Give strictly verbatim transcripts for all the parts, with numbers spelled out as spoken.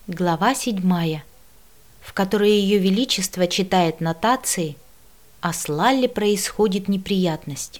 Глава седьмая, в которой Ее Величество читает нотации, а с Лалли происходит неприятность.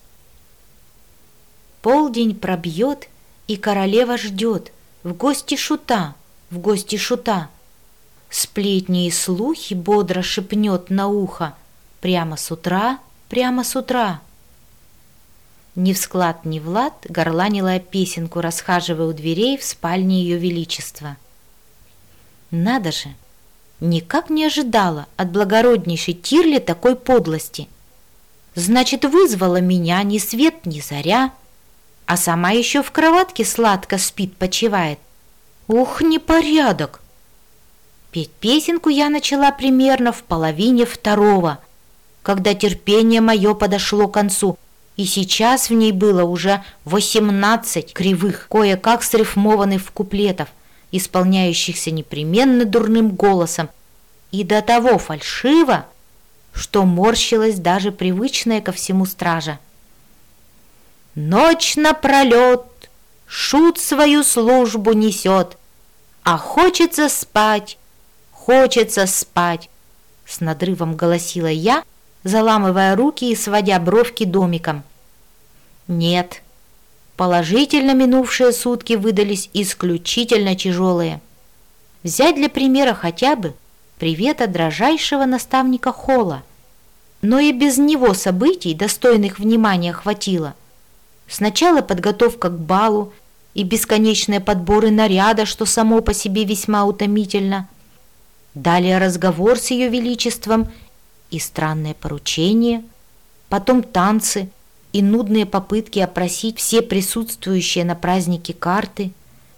Полдень пробьет, и королева ждет в гости шута, в гости шута. Сплетни и слухи бодро шепнет на ухо прямо с утра, прямо с утра. Ни всклад, ни Влад горланила песенку, расхаживая у дверей в спальне Ее Величества. Надо же, никак не ожидала от благороднейшей Тирли такой подлости. Значит, вызвала меня ни свет, ни заря, а сама еще в кроватке сладко спит, почивает. Ух, непорядок! Петь песенку я начала примерно в половине второго, когда терпение мое подошло к концу, и сейчас в ней было уже восемнадцать кривых, кое-как срифмованных куплетов, исполняющихся непременно дурным голосом, и до того фальшиво, что морщилась даже привычная ко всему стража. Ночь напролет шут свою службу несет, а хочется спать, хочется спать, с надрывом голосила я, заламывая руки и сводя бровки домиком. Нет, положительно минувшие сутки выдались исключительно тяжелые. Взять для примера хотя бы привета дрожайшего наставника Холла. Но и без него событий, достойных внимания, хватило. Сначала подготовка к балу и бесконечные подборы наряда, что само по себе весьма утомительно. Далее разговор с Ее Величеством и странное поручение. Потом танцы и нудные попытки опросить все присутствующие на празднике карты.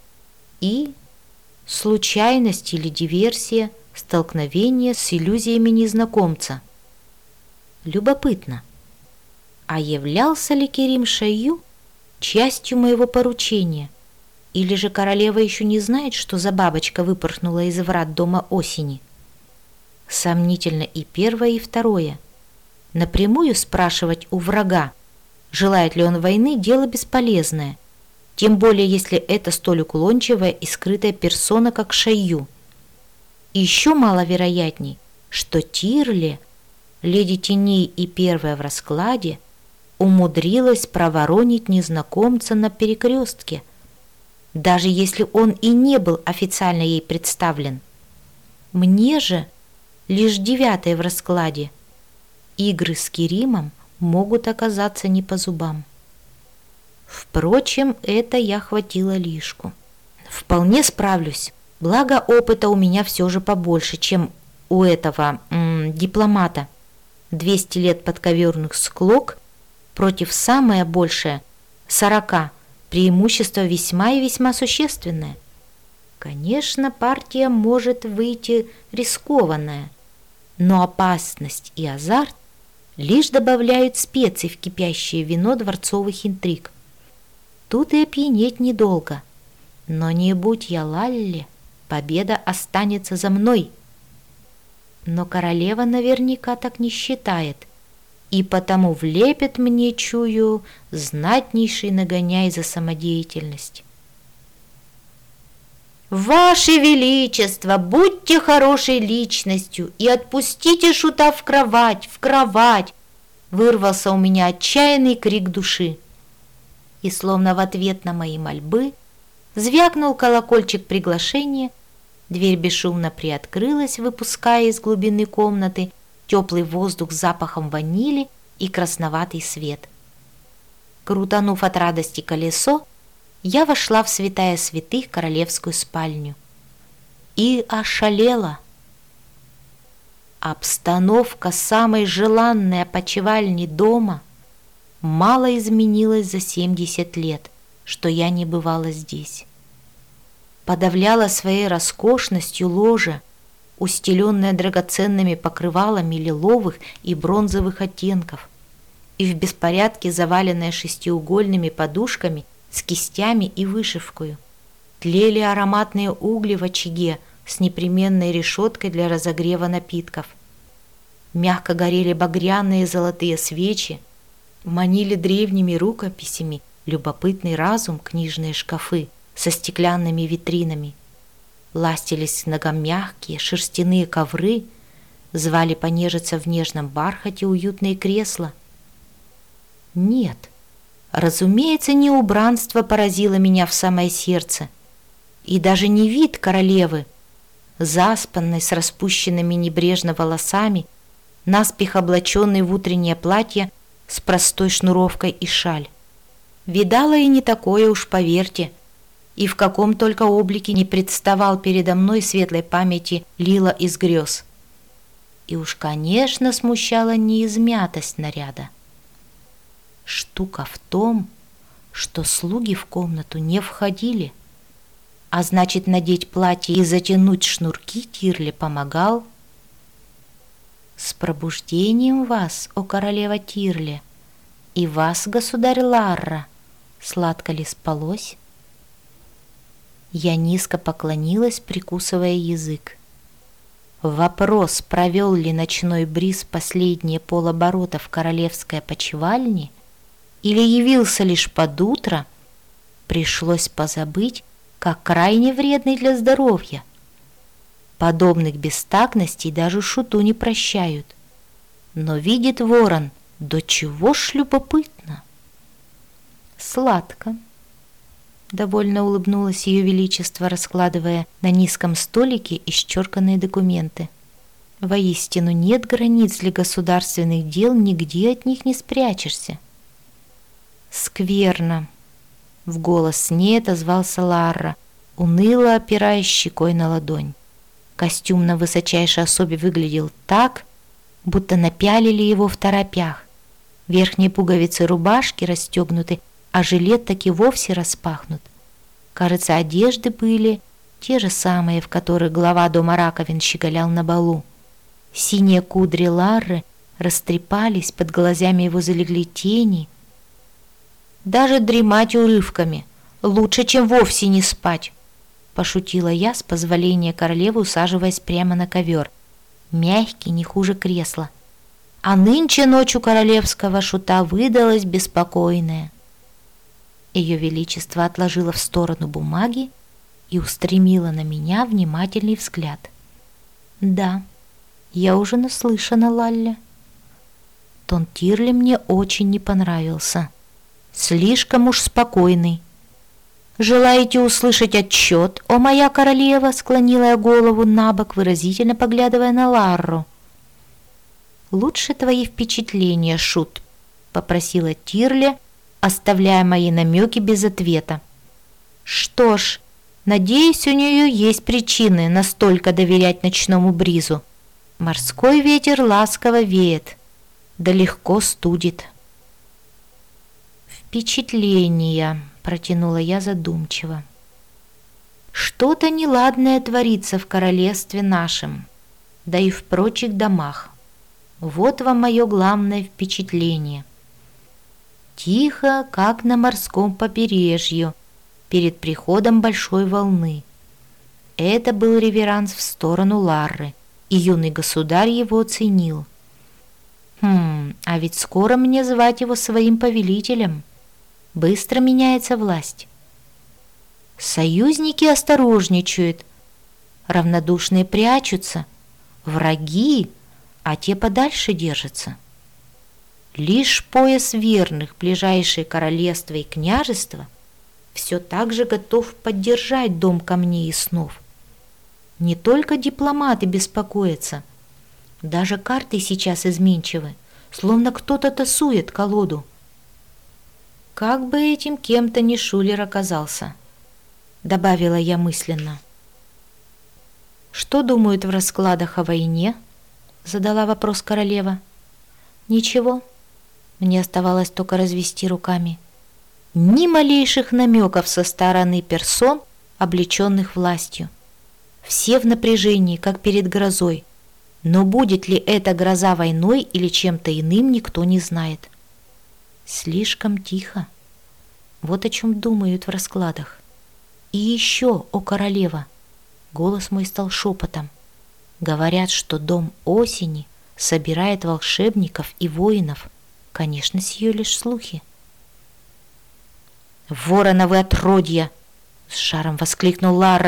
И случайность или диверсия, столкновение с иллюзиями незнакомца. Любопытно, а являлся ли Керим Шайю частью моего поручения? Или же королева еще не знает, что за бабочка выпорхнула из врат дома осени? Сомнительно и первое, и второе. Напрямую спрашивать у врага, желает ли он войны, дело бесполезное, тем более если это столь уклончивая и скрытая персона, как Шайю. И еще маловероятней, что Тирли, леди теней и первая в раскладе, умудрилась проворонить незнакомца на перекрестке, даже если он и не был официально ей представлен. Мне же лишь девятая в раскладе. Игры с Керимом могут оказаться не по зубам. Впрочем, это я хватило лишку. Вполне справлюсь, благо опыта у меня все же побольше, чем у этого м, дипломата. двести лет подковерных склок против самое большее сорока, преимущество весьма и весьма существенное. Конечно, партия может выйти рискованная, но опасность и азарт лишь добавляют специй в кипящее вино дворцовых интриг. Тут и опьянеть недолго. Но не будь я Лалли, победа останется за мной. Но королева наверняка так не считает, и потому влепит мне, чую, знатнейший нагоняй за самодеятельность. «Ваше Величество, будьте хорошей личностью и отпустите шута в кровать, в кровать!» Вырвался у меня отчаянный крик души. И словно в ответ на мои мольбы звякнул колокольчик приглашения, дверь бесшумно приоткрылась, выпуская из глубины комнаты теплый воздух с запахом ванили и красноватый свет. Крутанув от радости колесо, я вошла в святая святых королевскую спальню и ошалела. Обстановка самой желанной опочивальни дома мало изменилась за семьдесят лет, что я не бывала здесь. Подавляла своей роскошностью ложа, устеленная драгоценными покрывалами лиловых и бронзовых оттенков, и в беспорядке заваленная шестиугольными подушками с кистями и вышивкою. Тлели ароматные угли в очаге с непременной решеткой для разогрева напитков. Мягко горели багряные золотые свечи, манили древними рукописями любопытный разум книжные шкафы со стеклянными витринами. ластились к ногам мягкие шерстяные ковры, звали понежиться в нежном бархате уютные кресла. Нет, разумеется, не убранство поразило меня в самое сердце, и даже не вид королевы, заспанной с распущенными небрежно волосами, наспех облаченной в утреннее платье с простой шнуровкой и шаль. Видала и не такое уж, поверьте, и в каком только облике не представал передо мной светлой памяти Лила из грез. И уж, конечно, смущала неизмятость наряда. Штука в том, что слуги в комнату не входили, а значит, надеть платье и затянуть шнурки Тирле помогал. «С пробуждением вас, о королева Тирле, и вас, государь Ларра! Сладко ли спалось?» Я низко поклонилась, прикусывая язык. Вопрос, провел ли ночной бриз последние полоборота в королевской опочивальне или явился лишь под утро, пришлось позабыть, как крайне вредный для здоровья. Подобных бестактностей даже шуту не прощают. Но видит ворон, до чего ж любопытно. «Сладко», — довольно улыбнулось ее величество, раскладывая на низком столике исчерканные документы. «Воистину нет границ для государственных дел, нигде от них не спрячешься». «Скверно», — в голос с ней отозвался Ларра, уныло опираясь щекой на ладонь. Костюм на высочайшей особе выглядел так, будто напялили его в торопях. Верхние пуговицы рубашки расстегнуты, а жилет так и вовсе распахнут. Кажется, одежды были те же самые, в которых глава дома раковин щеголял на балу. Синие кудри Ларры растрепались, под глазами его залегли тени. «Даже дремать урывками лучше, чем вовсе не спать», — пошутила я, с позволения королевы усаживаясь прямо на ковер. Мягкий, не хуже кресла. А нынче ночь у королевского шута выдалась беспокойная. Ее величество отложило в сторону бумаги и устремило на меня внимательный взгляд. «Да, я уже наслышана, Лалля. Тон Тирли мне очень не понравился. Слишком уж спокойный. «Желаете услышать отчет, о моя королева?» — склонила я голову на бок, выразительно поглядывая на Ларру. «Лучше твои впечатления, шут», — попросила Тирли, оставляя мои намеки без ответа. «Что ж, надеюсь, у нее есть причины настолько доверять ночному бризу. Морской ветер ласково веет, да легко студит». «Впечатления», — протянула я задумчиво. «Что-то неладное творится в королевстве нашем, да и в прочих домах. Вот вам мое главное впечатление. Тихо, как на морском побережье, перед приходом большой волны». Это был реверанс в сторону Ларры, и юный государь его оценил. «Хм, а ведь скоро мне звать его своим повелителем. Быстро меняется власть. Союзники осторожничают, равнодушные прячутся, враги, а те подальше держатся. Лишь пояс верных, ближайшие королевства и княжества, все так же готов поддержать дом камней и снов. Не только дипломаты беспокоятся, даже карты сейчас изменчивы, словно кто-то тасует колоду. Как бы этим кем-то ни шулер оказался, добавила я мысленно. «Что думают в раскладах о войне?» задала вопрос королева. «Ничего, мне оставалось только развести руками. Ни малейших намеков со стороны персон, облеченных властью. Все в напряжении, как перед грозой. Но будет ли эта гроза войной или чем-то иным, никто не знает. Слишком тихо. Вот о чем думают в раскладах. И еще, о королева!» Голос мой стал шепотом. «Говорят, что дом осени собирает волшебников и воинов. Конечно, сие лишь слухи». «Вороновы отродья!» — с жаром воскликнул Ларра.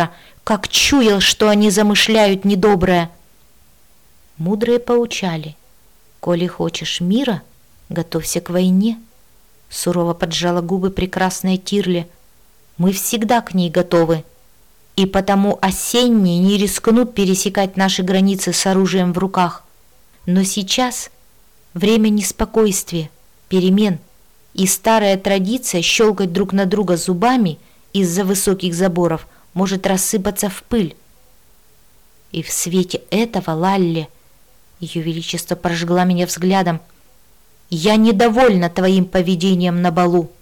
как чуял, что они замышляют недоброе. Мудрые поучали: коли хочешь мира, готовься к войне. Сурово поджала губы прекрасная Тирля. Мы всегда к ней готовы, и потому осенние не рискнут пересекать наши границы с оружием в руках. Но сейчас время неспокойствия, перемен, и старая традиция щелкать друг на друга зубами из-за высоких заборов может рассыпаться в пыль. И в свете этого, Лалли, Ее Величество прожгла меня взглядом, я недовольна твоим поведением на балу.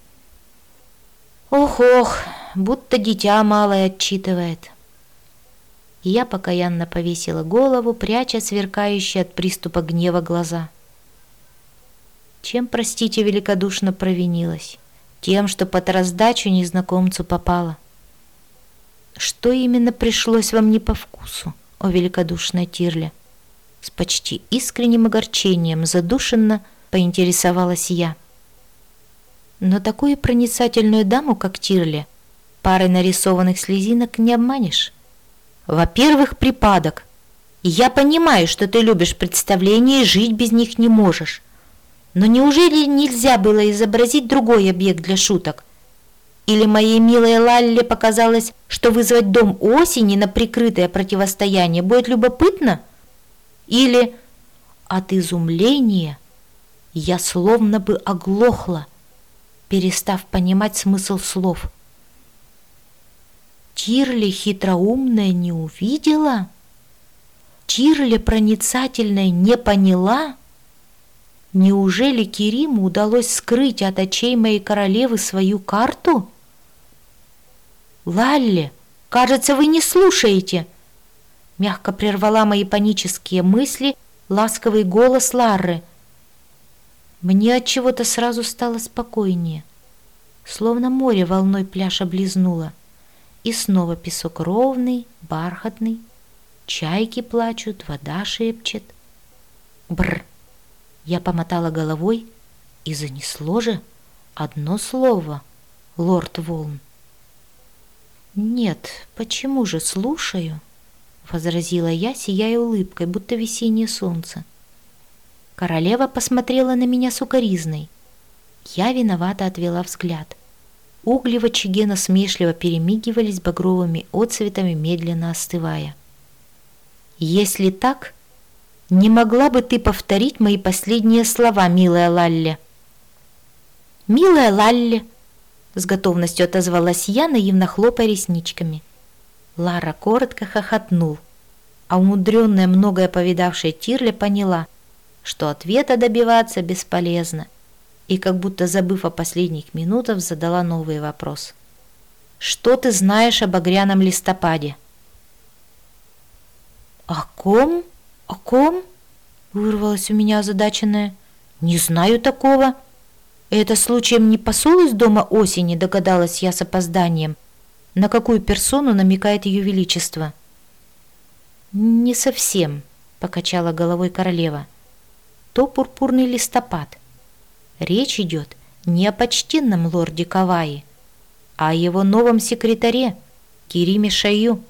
Ох-ох, будто дитя малое отчитывает. И я покаянно повесила голову, пряча сверкающие от приступа гнева глаза. Чем, простите, великодушно провинилась? Тем, что под раздачу незнакомцу попала. Что именно пришлось вам не по вкусу, о великодушная Тирля? С почти искренним огорчением задушенно поинтересовалась я. Но такую проницательную даму, как Тирля, парой нарисованных слезинок не обманешь. Во-первых, припадок. Я понимаю, что ты любишь представления и жить без них не можешь. Но неужели нельзя было изобразить другой объект для шуток? Или моей милой Лалле показалось, что вызвать дом осени на прикрытое противостояние будет любопытно? Или от изумления я словно бы оглохла, перестав понимать смысл слов. Тирля хитроумная не увидела? Тирля проницательная не поняла? Неужели Кериму удалось скрыть от очей моей королевы свою карту? Лалли, кажется, вы не слушаете. Мягко прервала мои панические мысли ласковый голос Ларры. Мне от чего-то сразу стало спокойнее, словно море волной пляж облизнуло. И снова песок ровный, бархатный, чайки плачут, вода шепчет. Бррр! Я помотала головой, и занесло же одно слово — лорд Волн. «Нет, почему же слушаю?» — возразила я, сияя улыбкой, будто весеннее солнце. Королева посмотрела на меня с укоризной. Я виновато отвела взгляд. Угли в очаге насмешливо перемигивались багровыми отцветами, медленно остывая. «Если так, не могла бы ты повторить мои последние слова, милая Лалли?» «Милая Лалли!» — с готовностью отозвалась я, наивно хлопая ресничками. Лара коротко хохотнул, а умудренная многое повидавшая Тирля поняла, что ответа добиваться бесполезно, и, как будто забыв о последних минутах, задала новый вопрос. «Что ты знаешь об багряном листопаде?» «О ком? О ком?» — вырвалась у меня озадаченная. «Не знаю такого. Это случаем не посол из дома осени?» — догадалась я с опозданием. На какую персону намекает Ее Величество? «Не совсем», — покачала головой королева. «То пурпурный листопад. Речь идет не о почтенном лорде Каваи, а о его новом секретаре Кериме Шайю».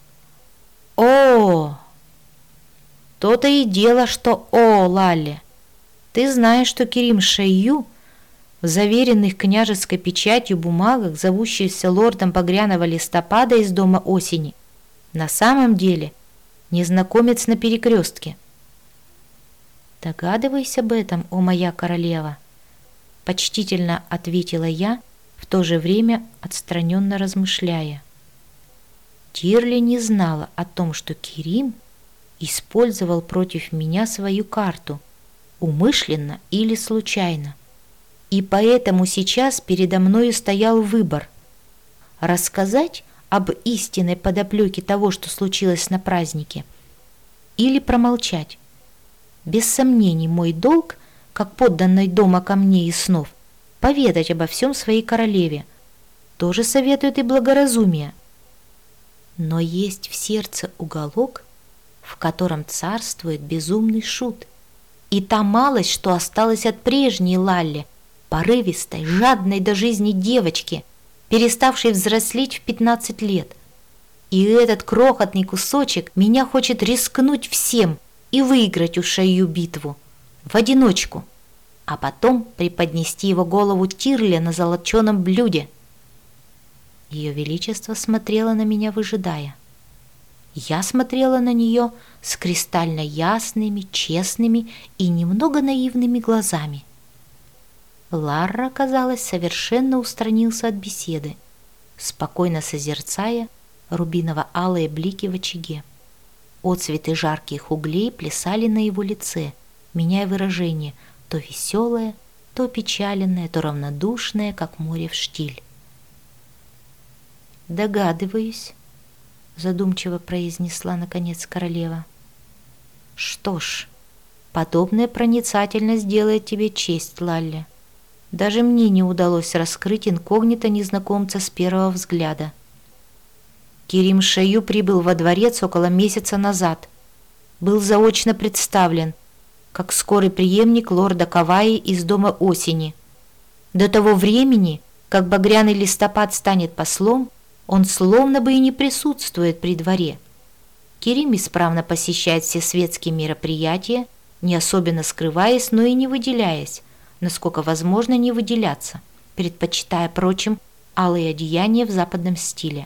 «О, то-то и дело, что о, Лалли. Ты знаешь, что Керим Шайю в заверенных княжеской печатью бумагах, зовущийся лордом багряного листопада из дома осени, на самом деле незнакомец на перекрестке?» «Догадывайся об этом, о моя королева», — почтительно ответила я, в то же время отстраненно размышляя. Тирля не знала о том, что Керим использовал против меня свою карту, умышленно или случайно. И поэтому сейчас передо мною стоял выбор: рассказать об истинной подоплеке того, что случилось на празднике, или промолчать. Без сомнений, мой долг, как подданной дома камней и снов, поведать обо всем своей королеве. Тоже советует и благоразумие. Но есть в сердце уголок, в котором царствует безумный шут, и та малость, что осталась от прежней Лалли, порывистой, жадной до жизни девочки, переставшей взрослеть в пятнадцать лет. И этот крохотный кусочек меня хочет рискнуть всем и выиграть у Шайю битву в одиночку, а потом преподнести его голову Тирле на золоченом блюде. Ее Величество смотрело на меня, выжидая. Я смотрела на нее с кристально ясными, честными и немного наивными глазами. Ларра, казалось, совершенно устранился от беседы, спокойно созерцая рубиново-алые блики в очаге. Отцветы жарких углей плясали на его лице, меняя выражение, то веселое, то печаленное, то равнодушное, как море в штиль. «Догадываюсь», — задумчиво произнесла наконец королева. «Что ж, подобная проницательность делает тебе честь, Лалли. Даже мне не удалось раскрыть инкогнито незнакомца с первого взгляда. Керим Шайю прибыл во дворец около месяца назад. Был заочно представлен, как скорый преемник лорда Каваи из дома осени. До того времени, как багряный листопад станет послом, он словно бы и не присутствует при дворе. Керим исправно посещает все светские мероприятия, не особенно скрываясь, но и не выделяясь, насколько возможно не выделяться, предпочитая прочим алые одеяния в западном стиле.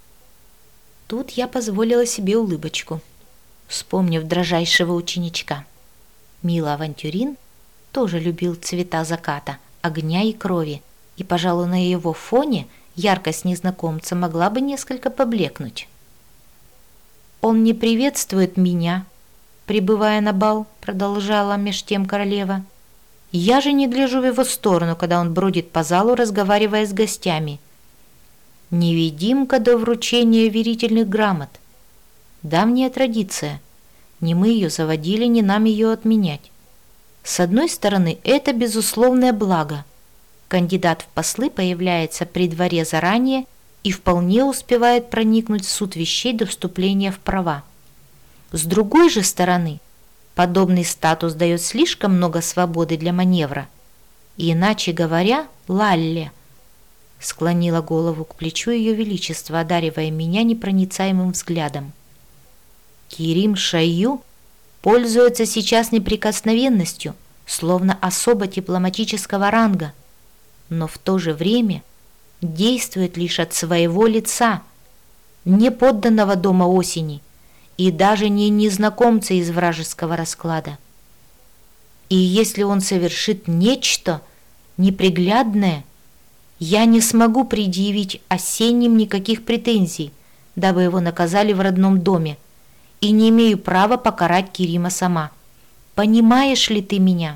Тут я позволила себе улыбочку, вспомнив дрожайшего ученичка. Мила Авантюрин тоже любил цвета заката, огня и крови, и, пожалуй, на его фоне яркость незнакомца могла бы несколько поблекнуть. «Он не приветствует меня, прибывая на бал», — продолжала меж тем королева. «Я же не гляжу в его сторону, когда он бродит по залу, разговаривая с гостями. Невидимка до вручения верительных грамот. Давняя традиция. Ни мы ее заводили, ни нам ее отменять. С одной стороны, это безусловное благо. Кандидат в послы появляется при дворе заранее и вполне успевает проникнуть в суть вещей до вступления в права. С другой же стороны, подобный статус дает слишком много свободы для маневра. И иначе говоря, Лалле, склонила голову к плечу ее величества, одаривая меня непроницаемым взглядом. Керим Шайю пользуется сейчас неприкосновенностью, словно особо дипломатического ранга, но в то же время действует лишь от своего лица, не подданного дома осени и даже не незнакомца из вражеского расклада. И если он совершит нечто неприглядное, я не смогу предъявить осенним никаких претензий, дабы его наказали в родном доме, и не имею права покарать Керима сама. Понимаешь ли ты меня?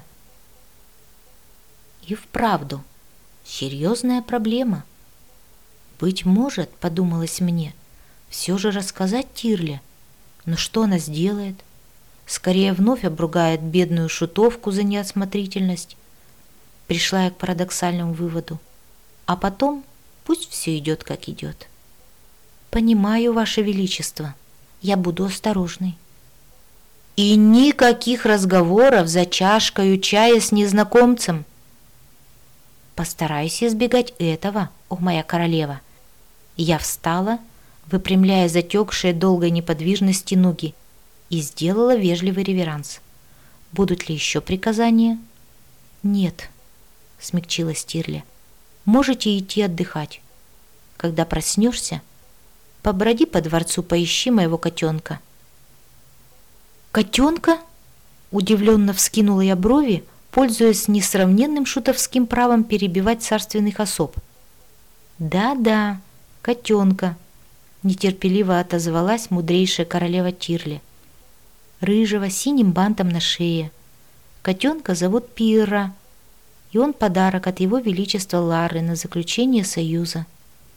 И вправду, серьезная проблема. Быть может, подумалось мне, все же рассказать Тирле, но что она сделает? Скорее вновь обругает бедную шутовку за неосмотрительность. Пришла я к парадоксальному выводу. А потом пусть все идет, как идет. Понимаю, Ваше Величество, я буду осторожной. И никаких разговоров за чашкою чая с незнакомцем. Постараюсь избегать этого, о моя королева. Я встала, выпрямляя затекшие долгой неподвижности ноги, и сделала вежливый реверанс. Будут ли еще приказания? Нет, смягчилась Тирля. Можете идти отдыхать. Когда проснешься, поброди по дворцу, поищи моего котенка». «Котенка?» — удивленно вскинула я брови, пользуясь несравненным шутовским правом перебивать царственных особ. «Да-да, котенка», — нетерпеливо отозвалась мудрейшая королева Тирли. «Рыжего, синим бантом на шее. Котенка зовут Пирра, и он подарок от его величества Лары на заключение союза».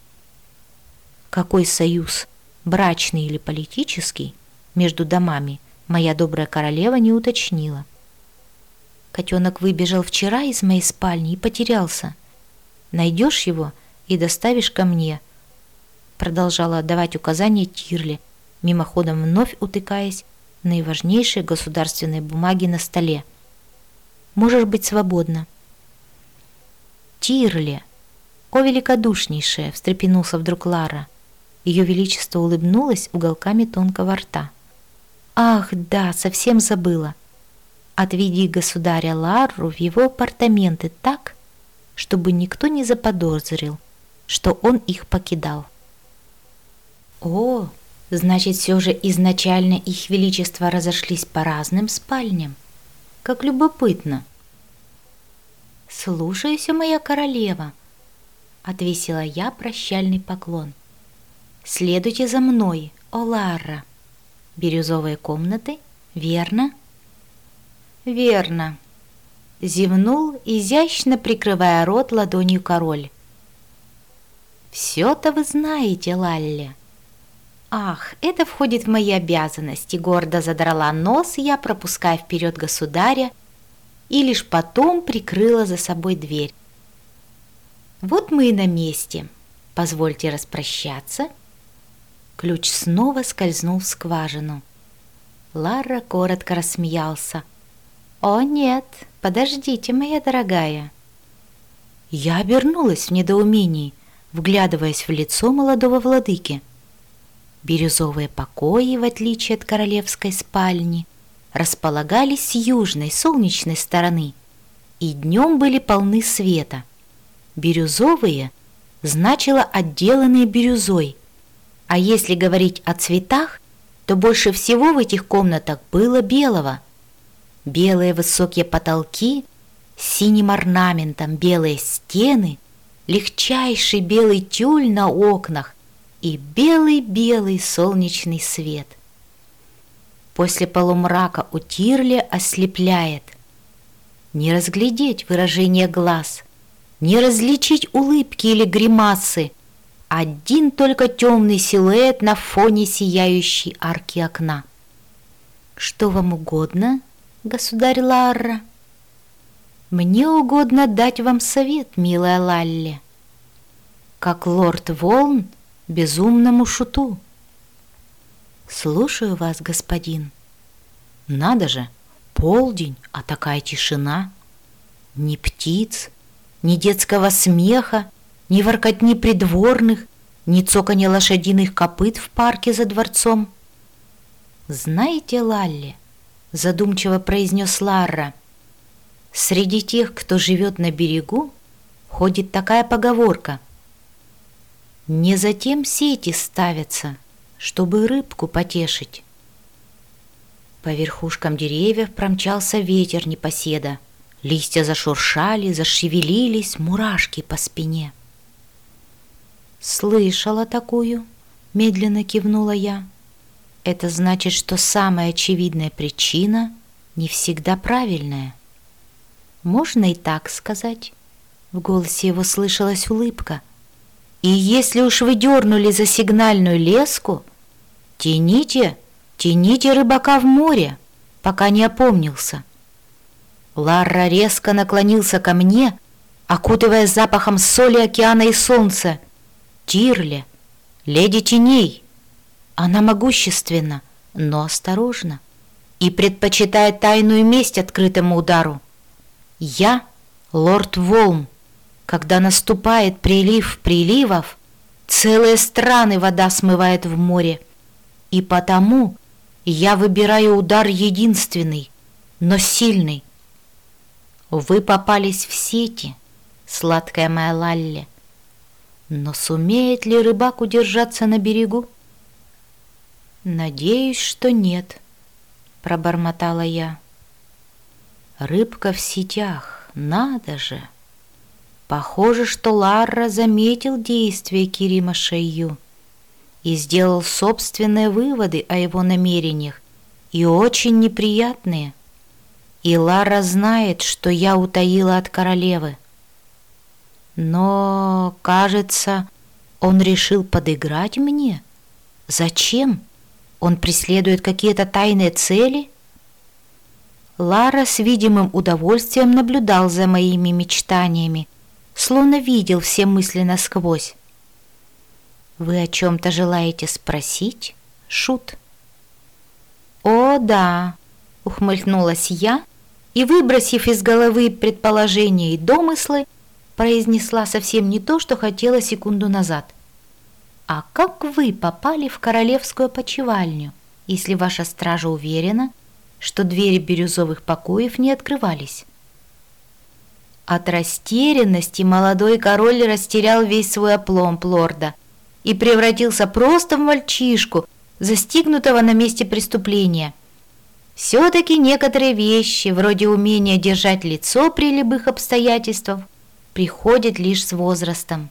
Какой союз, брачный или политический, между домами, моя добрая королева не уточнила. Котенок выбежал вчера из моей спальни и потерялся. Найдешь его и доставишь ко мне, продолжала отдавать указания Тирли, мимоходом вновь утыкаясь в наиважнейшие государственные бумаги на столе. Можешь быть свободна. Тирли, о великодушнейшая, встрепенулся вдруг Лара, Ее Величество улыбнулось уголками тонкого рта. «Ах, да, совсем забыла. Отведи государя Ларру в его апартаменты так, чтобы никто не заподозрил, что он их покидал». «О, значит, все же изначально их величество разошлись по разным спальням. Как любопытно!» «Слушаюсь, моя королева», — отвесила я прощальный поклон. «Следуйте за мной, о Ларра. Бирюзовые комнаты, верно?» «Верно», — зевнул, изящно прикрывая рот ладонью король. «Все-то вы знаете, Лалли». «Ах, это входит в мои обязанности», — гордо задрала нос я, пропуская вперед государя, и лишь потом прикрыла за собой дверь. «Вот мы и на месте. Позвольте распрощаться». Ключ снова скользнул в скважину. Ларра коротко рассмеялся. «О нет, подождите, моя дорогая». Я обернулась в недоумении, вглядываясь в лицо молодого владыки. Бирюзовые покои, в отличие от королевской спальни, располагались с южной, солнечной стороны и днем были полны света. Бирюзовые значило отделанные бирюзой, а если говорить о цветах, то больше всего в этих комнатах было белого. Белые высокие потолки с синим орнаментом, белые стены, легчайший белый тюль на окнах и белый-белый солнечный свет. После полумрака у Тирли ослепляет. Не разглядеть выражение глаз, не различить улыбки или гримасы, один только темный силуэт на фоне сияющей арки окна. «Что вам угодно, государь Ларра?» «Мне угодно дать вам совет, милая Лалли, как лорд Волн безумному шуту». «Слушаю вас, господин». «Надо же, полдень, а такая тишина. Ни птиц, ни детского смеха, ни воркотни придворных, ни цоканья лошадиных копыт в парке за дворцом». «Знаете, Лалли, — задумчиво произнес Ларра, — среди тех, кто живет на берегу, ходит такая поговорка: не затем сети ставятся, чтобы рыбку потешить». По верхушкам деревьев промчался ветер непоседа. Листья зашуршали, зашевелились, мурашки по спине. «Слышала такую», — медленно кивнула я. «Это значит, что самая очевидная причина не всегда правильная». «Можно и так сказать». В голосе его слышалась улыбка. «И если уж вы дернули за сигнальную леску, тяните, тяните рыбака в море, пока не опомнился». Ларра резко наклонился ко мне, окутывая запахом соли, океана и солнца. «Тирли, леди теней, она могущественна, но осторожна и предпочитает тайную месть открытому удару. Я — лорд Волн. Когда наступает прилив приливов, целые страны вода смывает в море, и потому я выбираю удар единственный, но сильный. Вы попались в сети, сладкая моя Лалли, но сумеет ли рыбак удержаться на берегу?» «Надеюсь, что нет», — пробормотала я. «Рыбка в сетях, надо же!» Похоже, что Ларра заметил действия Керима Шайю и сделал собственные выводы о его намерениях, и очень неприятные. И Ларра знает, что я утаила от королевы. Но, кажется, он решил подыграть мне. Зачем? Он преследует какие-то тайные цели? Ларра с видимым удовольствием наблюдал за моими мечтаниями, словно видел все мысли насквозь. «Вы о чем-то желаете спросить, шут?» «О, да», — ухмыльнулась я и, выбросив из головы предположения и домыслы, произнесла совсем не то, что хотела секунду назад. А как вы попали в королевскую опочивальню, если ваша стража уверена, что двери бирюзовых покоев не открывались?» От растерянности молодой король растерял весь свой опломб лорда и превратился просто в мальчишку, застигнутого на месте преступления. Все-таки некоторые вещи, вроде умения держать лицо при любых обстоятельствах, приходят лишь с возрастом.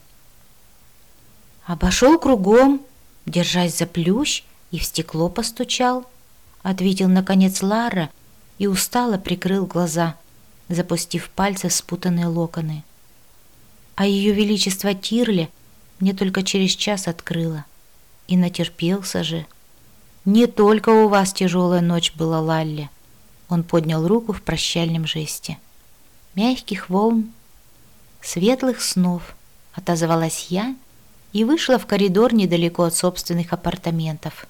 «Обошел кругом, держась за плющ, и в стекло постучал», — ответил наконец Лара и устало прикрыл глаза, запустив пальцы в спутанные локоны. А ее величество Тирли мне только через час открыла. И натерпелся же. «Не только у вас тяжелая ночь была, Лалли». Он поднял руку в прощальном жесте. «Мягких волн, светлых снов», — отозвалась я и вышла в коридор недалеко от собственных апартаментов.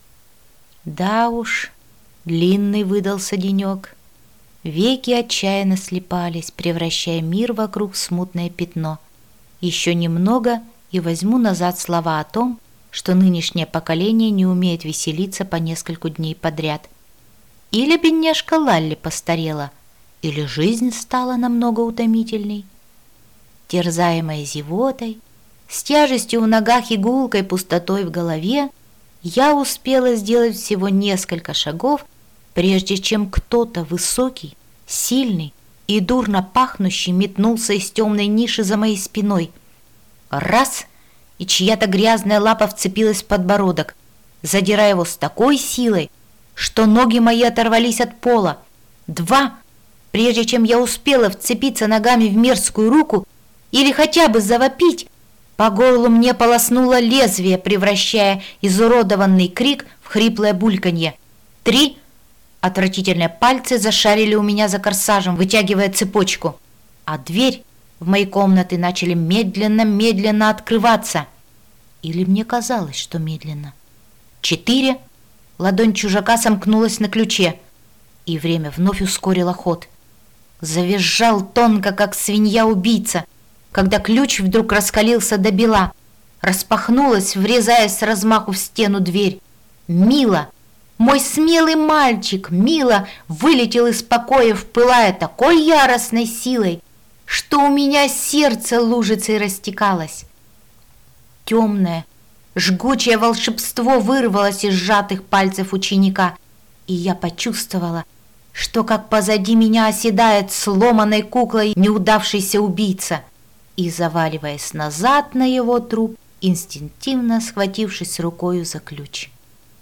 Да уж, длинный выдался денек. Веки отчаянно слипались, превращая мир вокруг в смутное пятно. Еще немного и возьму назад слова о том, что нынешнее поколение не умеет веселиться по нескольку дней подряд. Или бедняжка Лалли постарела, или жизнь стала намного утомительней. Терзаемая зевотой, с тяжестью в ногах и гулкой пустотой в голове, я успела сделать всего несколько шагов, прежде чем кто-то высокий, сильный и дурно пахнущий метнулся из темной ниши за моей спиной. Раз — и чья-то грязная лапа вцепилась в подбородок, задирая его с такой силой, что ноги мои оторвались от пола. Два — прежде чем я успела вцепиться ногами в мерзкую руку или хотя бы завопить, по горлу мне полоснуло лезвие, превращая изуродованный крик в хриплое бульканье. Три — отвратительные пальцы зашарили у меня за корсажем, вытягивая цепочку, а дверь в моей комнаты начали медленно-медленно открываться. Или мне казалось, что медленно. Четыре. Ладонь чужака сомкнулась на ключе, и время вновь ускорило ход. Завизжал тонко, как свинья-убийца, когда ключ вдруг раскалился до бела. Распахнулась, врезаясь с размаху в стену дверь. Мила, мой смелый мальчик, Мила, вылетел из покоя, пылая такой яростной силой, что у меня сердце лужицей растекалось. Темное, жгучее волшебство вырвалось из сжатых пальцев ученика, и я почувствовала, что как позади меня оседает сломанной куклой неудавшийся убийца, и, заваливаясь назад на его труп, инстинктивно схватившись рукою за ключ.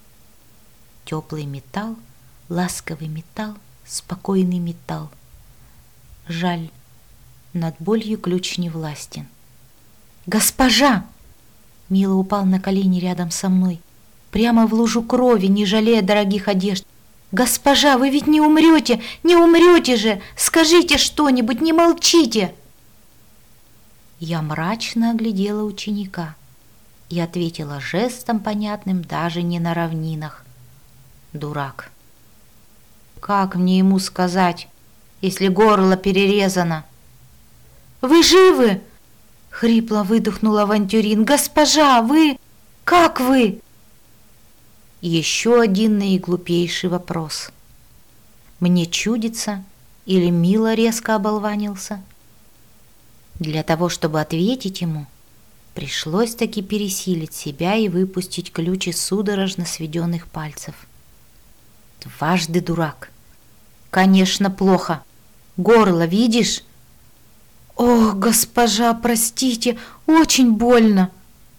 Теплый металл, ласковый металл, спокойный металл. Жаль, над болью ключ не властен. «Госпожа!» Мила упал на колени рядом со мной, прямо в лужу крови, не жалея дорогих одежд. «Госпожа, вы ведь не умрете, не умрете же! Скажите что-нибудь, не молчите!» Я мрачно оглядела ученика и ответила жестом понятным даже не на равнинах. Дурак. Как мне ему сказать, если горло перерезано? «Вы живы?» — хрипло выдохнул авантюрин. «Госпожа, вы... как вы?» Еще один наиглупейший вопрос. Мне чудится, или Мила резко оболванился? Для того, чтобы ответить ему, пришлось таки пересилить себя и выпустить ключ из судорожно сведенных пальцев. Дважды дурак. Конечно, плохо. Горло видишь? «Ох, госпожа, простите, очень больно!»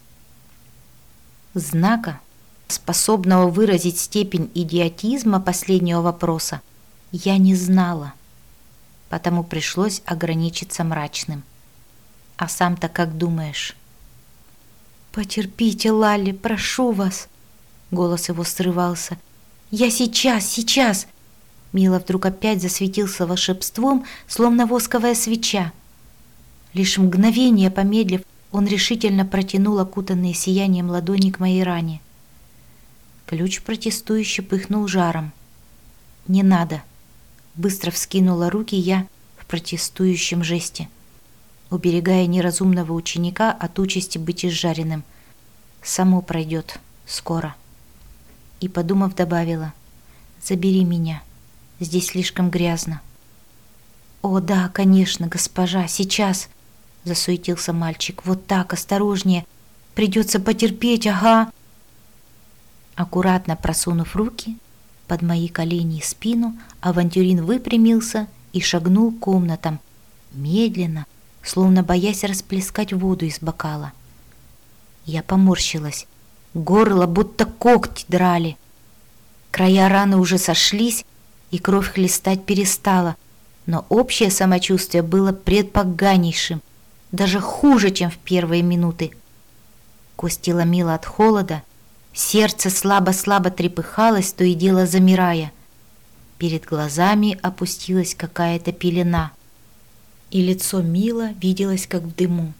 Знака, способного выразить степень идиотизма последнего вопроса, я не знала, потому пришлось ограничиться мрачным. «А сам-то как думаешь?» «Потерпите, Лалли, прошу вас!» Голос его срывался. «Я сейчас, сейчас!» Мила вдруг опять засветился волшебством, словно восковая свеча. Лишь мгновение помедлив, он решительно протянул окутанные сиянием ладони к моей ране. Ключ протестующе пыхнул жаром. «Не надо!» Быстро вскинула руки я в протестующем жесте, уберегая неразумного ученика от участи быть изжаренным. Само пройдет скоро. И, подумав, добавила: забери меня, здесь слишком грязно. О, да, конечно, госпожа, сейчас, засуетился мальчик. Вот так, осторожнее, придется потерпеть, ага. Аккуратно просунув руки под мои колени и спину, авантюрин выпрямился и шагнул к комнатам, медленно, словно боясь расплескать воду из бокала. Я поморщилась, горло будто когти драли. Края раны уже сошлись, и кровь хлестать перестала, но общее самочувствие было предпоганейшим, даже хуже, чем в первые минуты. Кости ломило от холода, сердце слабо-слабо трепыхалось, то и дело замирая. Перед глазами опустилась какая-то пелена, и лицо Мила виделось, как в дыму.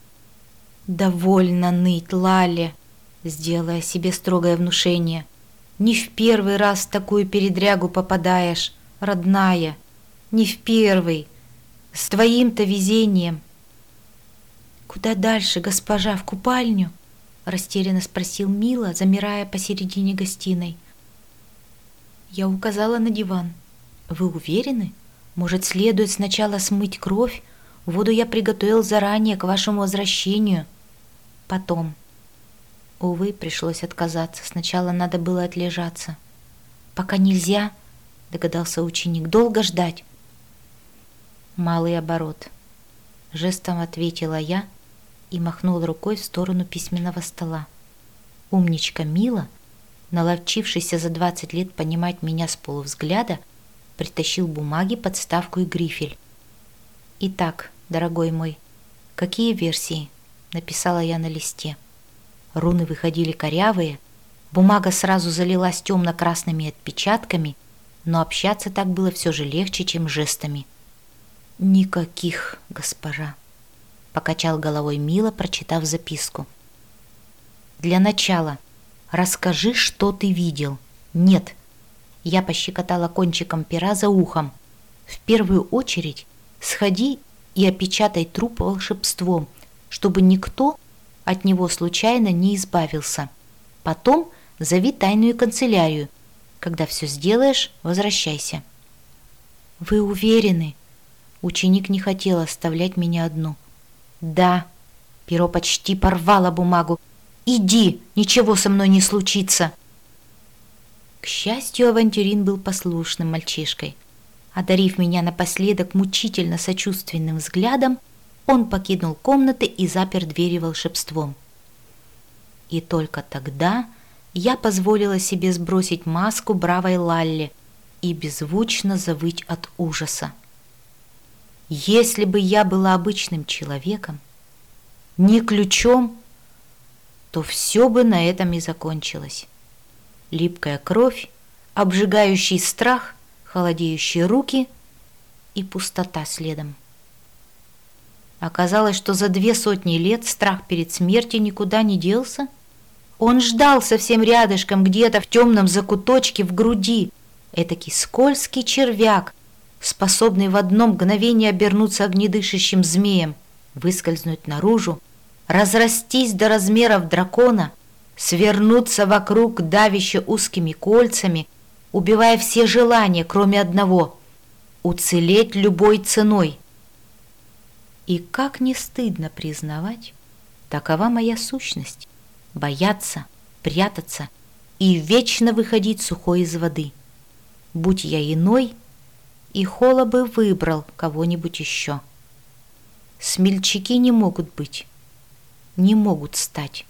«Довольно ныть, Лалли», сделая себе строгое внушение. «Не в первый раз в такую передрягу попадаешь, родная, не в первый, с твоим-то везением». «Куда дальше, госпожа, в купальню?» растерянно спросил Мила, замирая посередине гостиной. Я указала на диван. «Вы уверены? Может, следует сначала смыть кровь? Воду я приготовил заранее к вашему возвращению. Потом». Увы, пришлось отказаться. Сначала надо было отлежаться. «Пока нельзя», — догадался ученик, — «долго ждать». «Малый оборот», — жестом ответила я и махнул рукой в сторону письменного стола. Умничка Мила, наловчившийся за двадцать лет понимать меня с полувзгляда, притащил бумаги, подставку и грифель. «Итак, дорогой мой, какие версии?» — написала я на листе. Руны выходили корявые, бумага сразу залилась темно-красными отпечатками, но общаться так было все же легче, чем жестами. «Никаких, госпожа», — покачал головой Мила, прочитав записку. «Для начала расскажи, что ты видел». «Нет», — я пощекотала кончиком пера за ухом. «В первую очередь сходи и опечатай труп волшебством, чтобы никто от него случайно не избавился. Потом зови тайную канцелярию. Когда все сделаешь, возвращайся». «Вы уверены?» Ученик не хотел оставлять меня одну. «Да». Перо почти порвало бумагу. «Иди, ничего со мной не случится». К счастью, авантюрин был послушным мальчишкой. Одарив меня напоследок мучительно сочувственным взглядом, он покинул комнаты и запер двери волшебством. И только тогда я позволила себе сбросить маску бравой Лалли и беззвучно завыть от ужаса. Если бы я была обычным человеком, не ключом, то все бы на этом и закончилось. Липкая кровь, обжигающий страх, холодеющие руки и пустота следом. Оказалось, что за две сотни лет страх перед смертью никуда не делся. Он ждал совсем рядышком, где-то в темном закуточке в груди. Этакий скользкий червяк, способный в одно мгновение обернуться огнедышащим змеем, выскользнуть наружу, разрастись до размеров дракона, свернуться вокруг давяще узкими кольцами, убивая все желания, кроме одного — уцелеть любой ценой. И как не стыдно признавать, такова моя сущность — бояться, прятаться и вечно выходить сухой из воды. Будь я иной, и Холо бы выбрал кого-нибудь еще. Смельчаки не могут быть, не могут стать.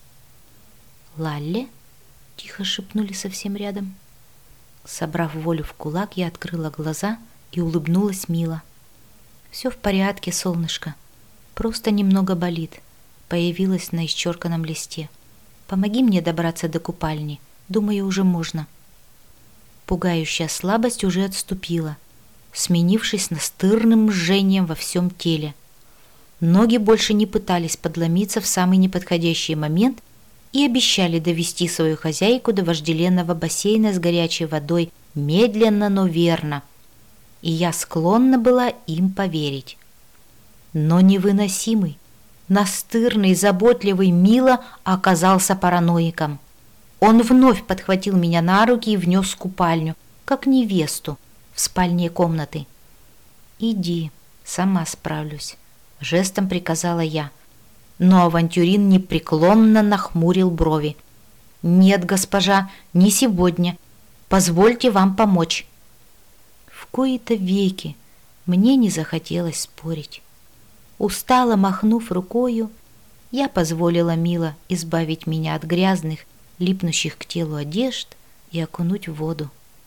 «Лалли?» — тихо шепнули совсем рядом. Собрав волю в кулак, я открыла глаза и улыбнулась мило. «Все в порядке, солнышко. Просто немного болит», — появилась на исчерканном листе. «Помоги мне добраться до купальни. Думаю, уже можно». Пугающая слабость уже отступила, сменившись настырным жжением во всем теле. Ноги больше не пытались подломиться в самый неподходящий момент и обещали довести свою хозяйку до вожделенного бассейна с горячей водой медленно, но верно. И я склонна была им поверить. Но невыносимый, настырный, заботливый Мила оказался параноиком. Он вновь подхватил меня на руки и внес в купальню, как невесту, в спальне комнаты. «Иди, сама справлюсь», — жестом приказала я. Но авантюрин непреклонно нахмурил брови. «Нет, госпожа, не сегодня. Позвольте вам помочь». В кои-то веки мне не захотелось спорить. Устало махнув рукою, я позволила Мила избавить меня от грязных, липнущих к телу одежд и окунуть в воду.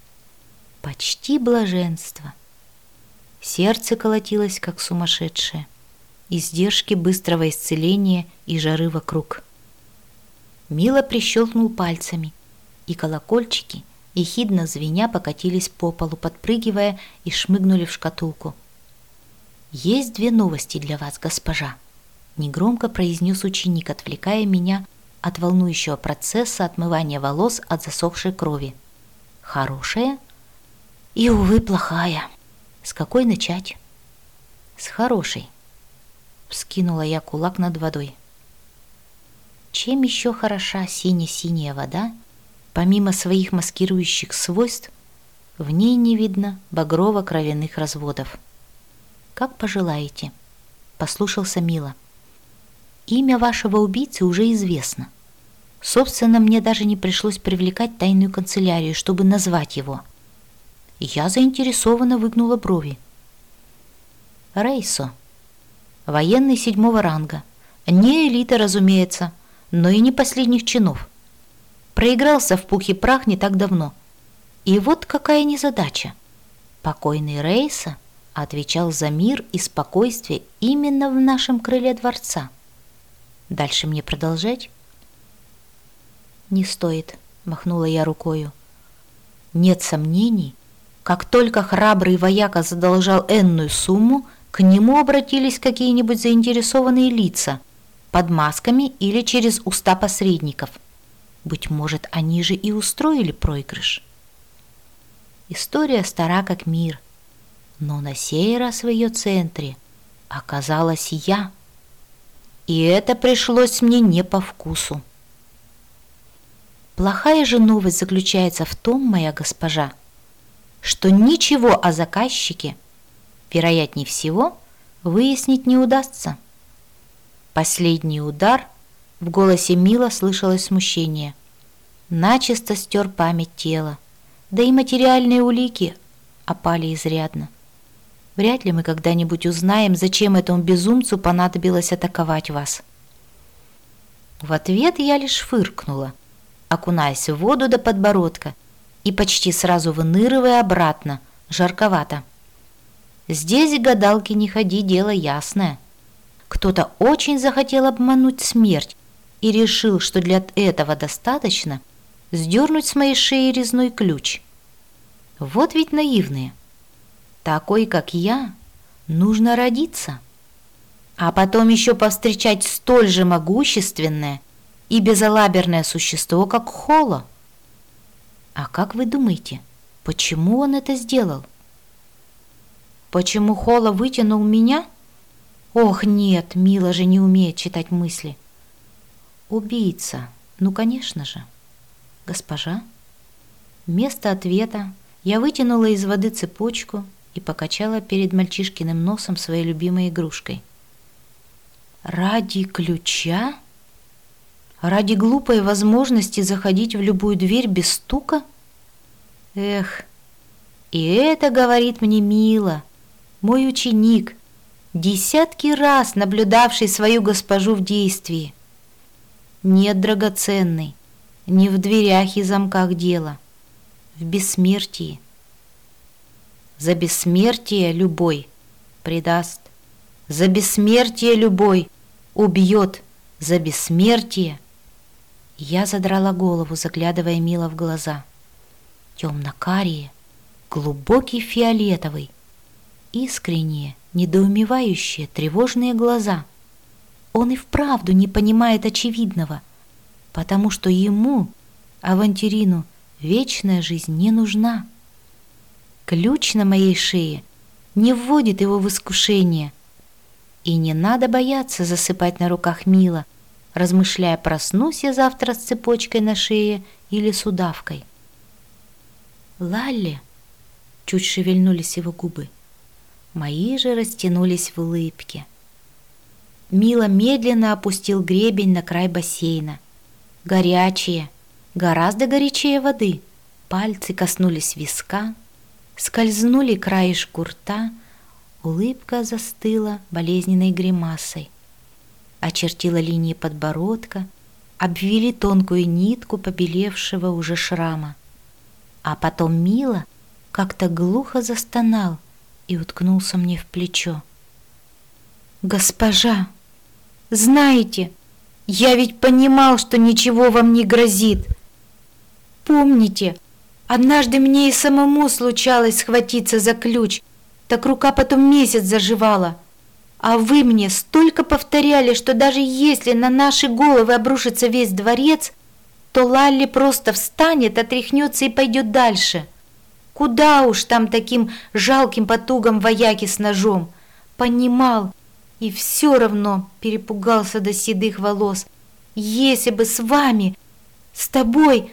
Почти блаженство. Сердце колотилось, как сумасшедшее. Издержки быстрого исцеления и жары вокруг. Мила прищелкнул пальцами, и колокольчики, ехидно звеня, покатились по полу, подпрыгивая, и шмыгнули в шкатулку. «Есть две новости для вас, госпожа», — негромко произнес ученик, отвлекая меня от волнующего процесса отмывания волос от засохшей крови. «Хорошая и, увы, плохая. С какой начать?» «С хорошей», — вскинула я кулак над водой. Чем еще хороша сине-синяя вода? Помимо своих маскирующих свойств, в ней не видно багрово-кровяных разводов. «Как пожелаете», — послушался Мила. «Имя вашего убийцы уже известно. Собственно, мне даже не пришлось привлекать тайную канцелярию, чтобы назвать его». Я заинтересованно выгнула брови. «Рейсо. Военный седьмого ранга. Не элита, разумеется, но и не последних чинов. Проигрался в пух и прах не так давно. И вот какая незадача. Покойный Рейсо отвечал за мир и спокойствие именно в нашем крыле дворца. Дальше мне продолжать?» «Не стоит», — махнула я рукою. «Нет сомнений, как только храбрый вояка задолжал энную сумму, к нему обратились какие-нибудь заинтересованные лица под масками или через уста посредников. Быть может, они же и устроили проигрыш. История стара как мир, но на сей раз в ее центре оказалась я, и это пришлось мне не по вкусу. Плохая же новость заключается в том, моя госпожа, что ничего о заказчике, вероятнее всего, выяснить не удастся». Последний удар, в голосе Мила слышалось смущение, начисто стер память тела, да и материальные улики опали изрядно. Вряд ли мы когда-нибудь узнаем, зачем этому безумцу понадобилось атаковать вас. В ответ я лишь фыркнула, окунаясь в воду до подбородка и почти сразу выныривая обратно, жарковато. Здесь гадалки не ходи, дело ясное. Кто-то очень захотел обмануть смерть и решил, что для этого достаточно сдернуть с моей шеи резной ключ. Вот ведь наивные. Такой, как я, нужно родиться, а потом еще повстречать столь же могущественное и безалаберное существо, как Холо. А как вы думаете, почему он это сделал? Почему Холо вытянул меня? Ох, нет, Мила же не умеет читать мысли. Убийца, ну, конечно же. Госпожа? Вместо ответа я вытянула из воды цепочку и покачала перед мальчишкиным носом своей любимой игрушкой. Ради ключа? Ради глупой возможности заходить в любую дверь без стука? Эх, и это говорит мне Мила, мой ученик, десятки раз наблюдавший свою госпожу в действии. Нет, драгоценный, не в дверях и замках дело, в бессмертии. За бессмертие любой предаст, за бессмертие любой убьет, за бессмертие. Я задрала голову, заглядывая Мила в глаза. Темно-карие, глубокий фиолетовый, искренние, недоумевающие, тревожные глаза. Он и вправду не понимает очевидного, потому что ему, авантюрину, вечная жизнь не нужна. Ключ на моей шее не вводит его в искушение, И не надо бояться засыпать на руках Мила, размышляя, проснусь я завтра с цепочкой на шее или с удавкой. «Лалли!» — чуть шевельнулись его губы. Мои же растянулись в улыбке. Мила медленно опустил гребень на край бассейна. Горячие, гораздо горячее воды. Пальцы коснулись виска, скользнули краешку рта, улыбка застыла болезненной гримасой. Очертила линии подбородка, обвили тонкую нитку побелевшего уже шрама. А потом Мила как-то глухо застонал и уткнулся мне в плечо. «Госпожа, знаете, я ведь понимал, что ничего вам не грозит. Помните, однажды мне и самому случалось схватиться за ключ, так рука потом месяц заживала. А вы мне столько повторяли, что даже если на наши головы обрушится весь дворец, то Лалли просто встанет, отряхнется и пойдет дальше. Куда уж там таким жалким потугам вояки с ножом. Понимал и все равно перепугался до седых волос. Если бы с вами, с тобой...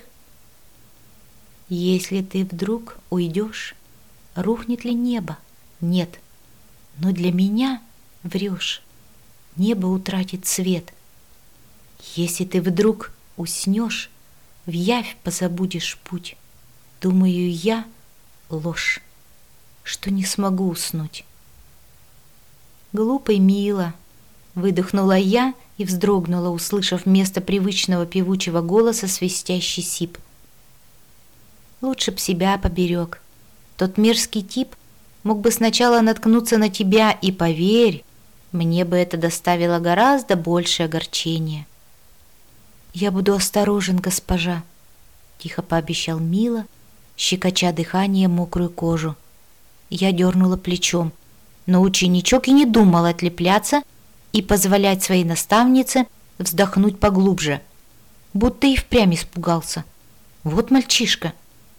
Если ты вдруг уйдешь, рухнет ли небо? Нет. Но для меня врешь. Небо утратит свет. Если ты вдруг уснешь, в явь позабудешь путь. Думаю я, ложь, что не смогу уснуть. Глупо и мило, выдохнула я и вздрогнула, услышав вместо привычного певучего голоса свистящий сип. Лучше б себя поберег. Тот мерзкий тип мог бы сначала наткнуться на тебя, и, поверь, мне бы это доставило гораздо большее огорчение. «Я буду осторожен, госпожа», — тихо пообещал Мила, щекоча дыханием мокрую кожу. Я дернула плечом, но ученичок и не думал отлепляться и позволять своей наставнице вздохнуть поглубже, будто и впрямь испугался. Вот мальчишка.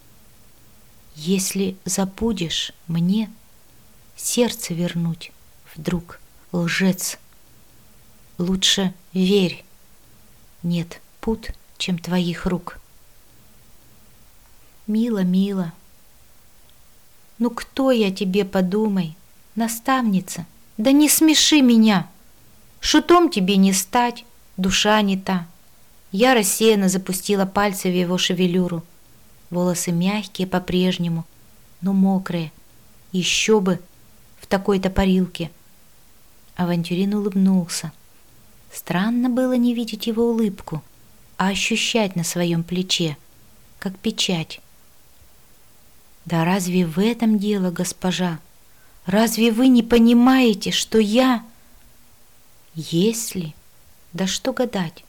«Если забудешь мне сердце вернуть вдруг, лжец, лучше верь, нет пут, чем твоих рук». «Мила, мила, ну кто я тебе, подумай, наставница, да не смеши меня, шутом тебе не стать, душа не та». Я рассеянно запустила пальцы в его шевелюру. Волосы мягкие по-прежнему, но мокрые. Еще бы в такой-то парилке. Авантюрин улыбнулся. Странно было не видеть его улыбку, а ощущать на своем плече, как печать. «Да разве в этом дело, госпожа? Разве вы не понимаете, что я...» «Если... Да что гадать?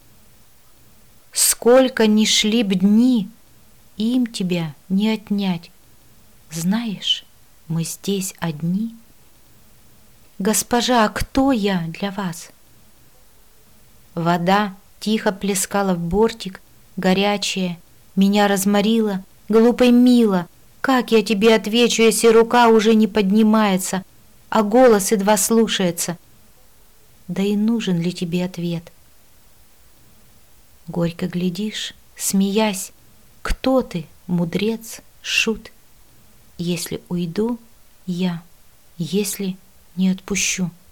Сколько ни шли б дни, им тебя не отнять. Знаешь, мы здесь одни. Госпожа, а кто я для вас?» Вода тихо плескала в бортик, горячая, меня разморила, глупо и мило. Как я тебе отвечу, если рука уже не поднимается, а голос едва слушается? Да и нужен ли тебе ответ? Горько глядишь, смеясь, кто ты, мудрец, шут? Если уйду я, если не отпущу.